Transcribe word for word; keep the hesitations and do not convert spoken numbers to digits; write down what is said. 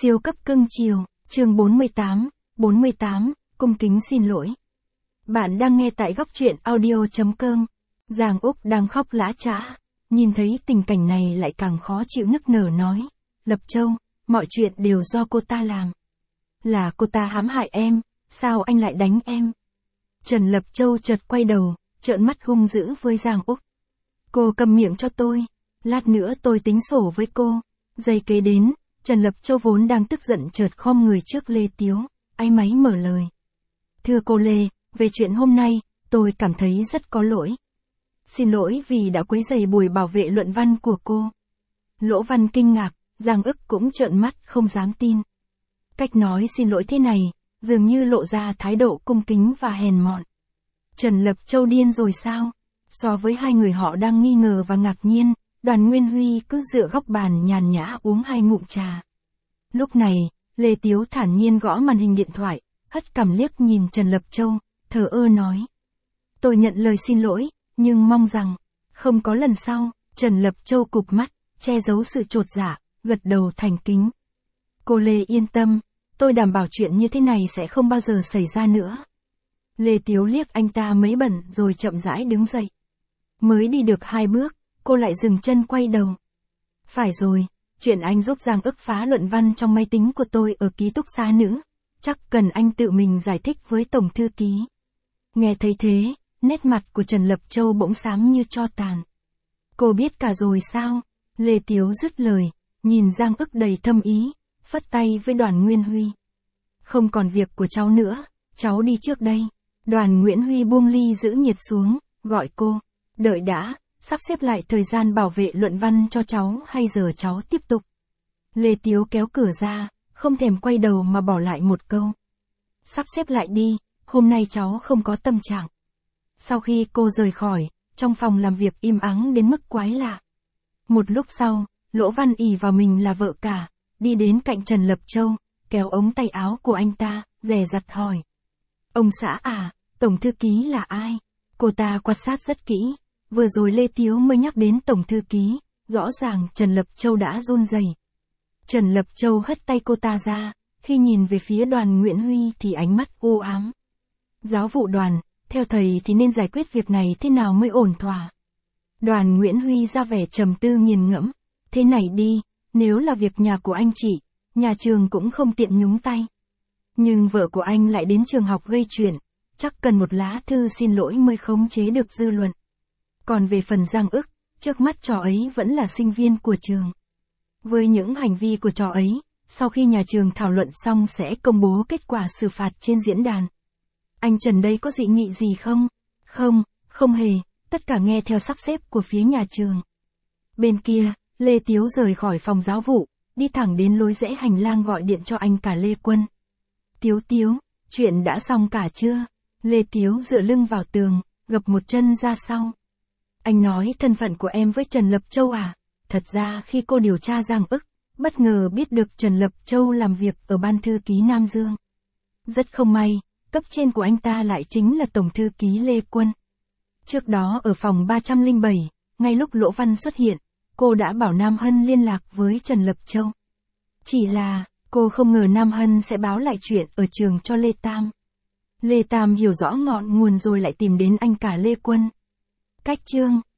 Siêu cấp cưng chiều, chương bốn mươi tám, bốn mươi tám, cung kính xin lỗi. Bạn đang nghe tại góc truyện audio chấm com. Giang Úc đang khóc lã chã, nhìn thấy tình cảnh này lại càng khó chịu nức nở nói. Lập Châu, mọi chuyện đều do cô ta làm. Là cô ta hãm hại em, sao anh lại đánh em? Trần Lập Châu chợt quay đầu, trợn mắt hung dữ với Giang Úc. Cô câm miệng cho tôi, lát nữa tôi tính sổ với cô. Giây kế đến, Trần Lập Châu vốn đang tức giận chợt khom người trước Lê Tiếu, áy náy mở lời. Thưa cô Lê, về chuyện hôm nay, tôi cảm thấy rất có lỗi. Xin lỗi vì đã quấy rầy buổi bảo vệ luận văn của cô. Lỗ Văn kinh ngạc, Giang Ức cũng trợn mắt không dám tin. Cách nói xin lỗi thế này, dường như lộ ra thái độ cung kính và hèn mọn. Trần Lập Châu điên rồi sao? So với hai người họ đang nghi ngờ và ngạc nhiên, Đoàn Nguyên Huy cứ dựa góc bàn nhàn nhã uống hai ngụm trà. Lúc này, Lê Tiếu thản nhiên gõ màn hình điện thoại, hất cằm liếc nhìn Trần Lập Châu, thờ ơ nói. Tôi nhận lời xin lỗi, nhưng mong rằng, không có lần sau. Trần Lập Châu cụp mắt, che giấu sự chột dạ, gật đầu thành kính. Cô Lê yên tâm, tôi đảm bảo chuyện như thế này sẽ không bao giờ xảy ra nữa. Lê Tiếu liếc anh ta mấy bận rồi chậm rãi đứng dậy. Mới đi được hai bước, cô lại dừng chân quay đầu. Phải rồi, chuyện anh giúp Giang Ức phá luận văn trong máy tính của tôi ở ký túc xá nữ, chắc cần anh tự mình giải thích với Tổng Thư Ký. Nghe thấy thế, nét mặt của Trần Lập Châu bỗng xám như tro tàn. Cô biết cả rồi sao? Lê Tiếu dứt lời, nhìn Giang Ức đầy thâm ý, phất tay với Đoàn Nguyên Huy. Không còn việc của cháu nữa, cháu đi trước đây. Đoàn Nguyễn Huy buông ly giữ nhiệt xuống, gọi cô. Đợi đã, sắp xếp lại thời gian bảo vệ luận văn cho cháu hay giờ cháu tiếp tục? Lê Tiếu kéo cửa ra, không thèm quay đầu mà bỏ lại một câu. Sắp xếp lại đi, hôm nay cháu không có tâm trạng. Sau khi cô rời khỏi, trong phòng làm việc im ắng đến mức quái lạ. Một lúc sau, Lỗ Văn ỷ vào mình là vợ cả, đi đến cạnh Trần Lập Châu, kéo ống tay áo của anh ta, dè dặt hỏi. Ông xã à, Tổng Thư Ký là ai? Cô ta quan sát rất kỹ. Vừa rồi Lê Tiếu mới nhắc đến Tổng Thư Ký, rõ ràng Trần Lập Châu đã run rẩy. Trần Lập Châu hất tay cô ta ra, khi nhìn về phía Đoàn Nguyễn Huy thì ánh mắt u ám. Giáo vụ Đoàn, theo thầy thì nên giải quyết việc này thế nào mới ổn thỏa? Đoàn Nguyễn Huy ra vẻ trầm tư nghiền ngẫm. Thế này đi, nếu là việc nhà của anh chị, nhà trường cũng không tiện nhúng tay. Nhưng vợ của anh lại đến trường học gây chuyện, chắc cần một lá thư xin lỗi mới khống chế được dư luận. Còn về phần Giang Ức, trước mắt trò ấy vẫn là sinh viên của trường. Với những hành vi của trò ấy, sau khi nhà trường thảo luận xong sẽ công bố kết quả xử phạt trên diễn đàn. Anh Trần đây có dị nghị gì không? Không, không hề, tất cả nghe theo sắp xếp của phía nhà trường. Bên kia, Lê Tiếu rời khỏi phòng giáo vụ, đi thẳng đến lối rẽ hành lang gọi điện cho anh cả Lê Quân. Tiếu Tiếu, chuyện đã xong cả chưa? Lê Tiếu dựa lưng vào tường, gập một chân ra sau. Anh nói thân phận của em với Trần Lập Châu à? Thật ra khi cô điều tra Giang Ức, bất ngờ biết được Trần Lập Châu làm việc ở Ban Thư Ký Nam Dương. Rất không may, cấp trên của anh ta lại chính là Tổng Thư Ký Lê Quân. Trước đó ở phòng ba trăm lẻ bảy, ngay lúc Lỗ Văn xuất hiện, cô đã bảo Nam Hân liên lạc với Trần Lập Châu. Chỉ là, cô không ngờ Nam Hân sẽ báo lại chuyện ở trường cho Lê Tam. Lê Tam hiểu rõ ngọn nguồn rồi lại tìm đến anh cả Lê Quân. Cách chương